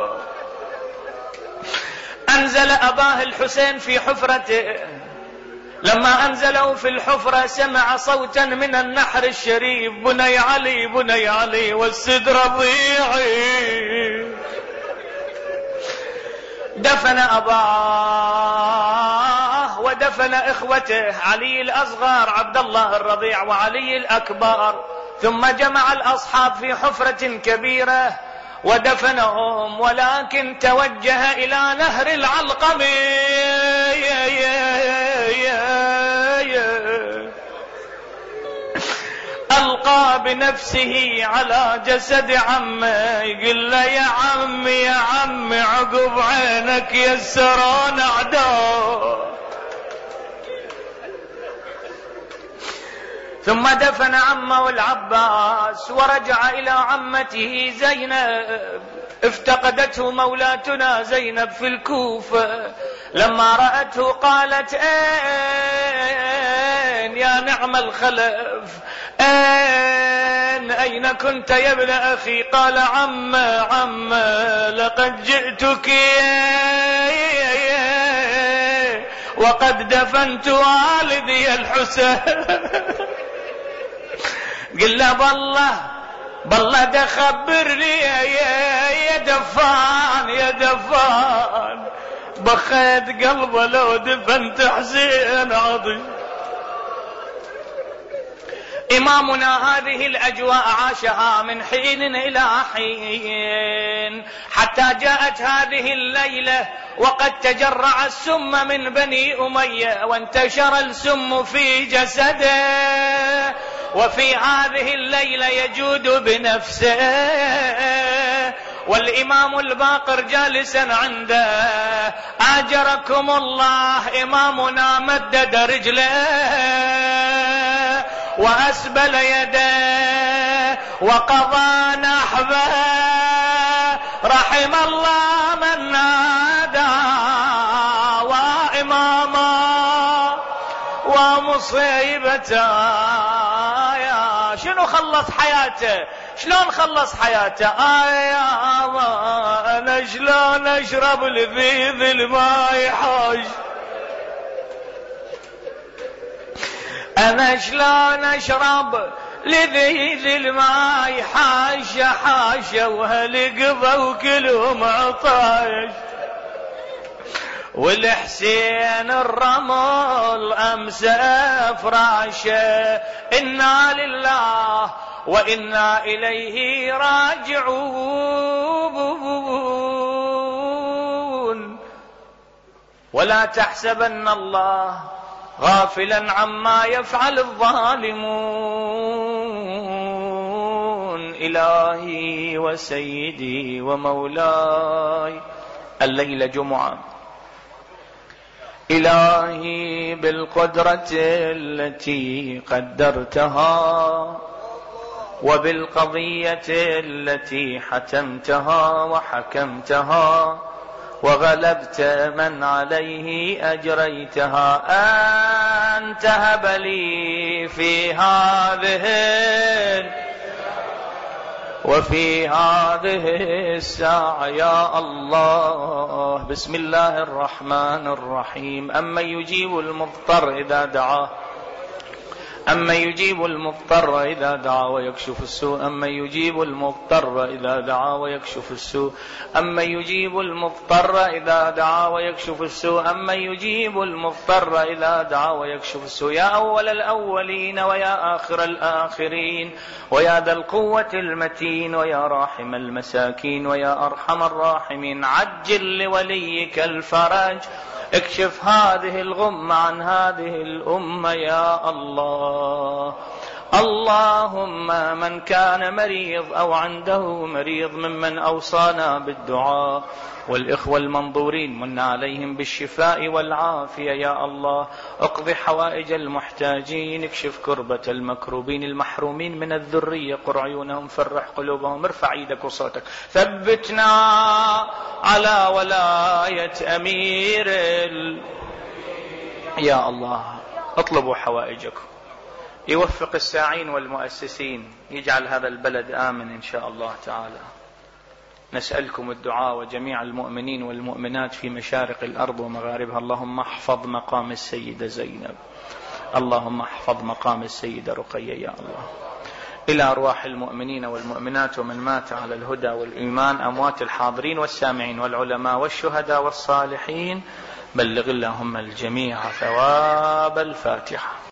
أنزل أباه الحسين في حفرته، لما أنزله في الحفرة سمع صوتا من النحر الشريف: بني علي بني علي والسد رضيعي. دفن أباه ودفن إخوته، علي الأصغر عبد الله الرضيع وعلي الأكبر، ثم جمع الأصحاب في حفرة كبيرة ودفنهم، ولكن توجه إلى نهر العلقم ألقى بنفسه على جسد عمه، يقول له: يا عمي يا عمي عقب عينك يسرون أعداء. ثم دفن عمه العباس ورجع إلى عمته زينب. افتقدته مولاتنا زينب في الكوفة، لما رأته قالت أين يا نعم الخلف، أين أين كنت يا ابن أخي؟ قال عم عم لقد جئتك وقد دفنت والدي الحسين. قل له بالله بالله ده خبرني يا دفان يا دفان، بخيت قلبه لو دفنت حسين عظيم. إمامنا هذه الأجواء عاشها من حين إلى حين، حتى جاءت هذه الليلة وقد تجرع السم من بني أمية وانتشر السم في جسده، وفي هذه الليلة يجود بنفسه والإمام الباقر جالسا عنده. آجركم الله، إمامنا مدد رجله وأسبل يده وقضى نحبه. رحم الله من نادى وإماما ومصيبته. يا شنو خلص حياته؟ شلون خلص حياته؟ آه أنا شلون أشرب لذيذ الماء حاج، أنا شلون أشرب لذيذ الماء حاشا حاشا وهالقضى وكلهم عطايش. والحسين الرمل أمس فراشه، إنا لله وإنا إليه راجعون. ولا تحسبن الله غافلا عما يفعل الظالمون. إلهي وسيدي ومولاي، الليلة جمعة، إلهي بالقدرة التي قدرتها وبالقضية التي حتمتها وحكمتها وغلبت من عليه أجريتها، أن تهب لي في هذه وفي هذه الساعة يا الله. بسم الله الرحمن الرحيم. أمن يجيب المضطر إذا دعاه، أمن يجيب المضطر إذا دعا ويكشف السوء، أمن يجيب المضطر إذا دعا ويكشف السوء، أمن يجيب المضطر إذا دعا ويكشف السوء، أمن يجيب المضطر إذا دعا ويكشف السوء. يا أول الأولين ويا آخر الآخرين ويا ذا القوة المتين ويا راحم المساكين ويا أرحم الراحمين، عجل لوليك الفرج، اكشف هذه الغمة عن هذه الأمة يا الله. اللهم من كان مريض أو عنده مريض ممن أوصانا بالدعاء والإخوة المنظورين من عليهم بالشفاء والعافية يا الله. اقضي حوائج المحتاجين، اكشف كربة المكروبين، المحرومين من الذرية قر عيونهم، فرح قلوبهم. ارفع ايدك وصوتك. ثبتنا على ولاية أمير ال... يا الله اطلبوا حوائجكم، يوفق الساعين والمؤسسين، يجعل هذا البلد آمن إن شاء الله تعالى. نسألكم الدعاء وجميع المؤمنين والمؤمنات في مشارق الأرض ومغاربها. اللهم احفظ مقام السيدة زينب، اللهم احفظ مقام السيدة رقية يا الله. إلى أرواح المؤمنين والمؤمنات ومن مات على الهدى والإيمان، أموات الحاضرين والسامعين والعلماء والشهداء والصالحين، بلغ اللهم الجميع ثواب الفاتحة.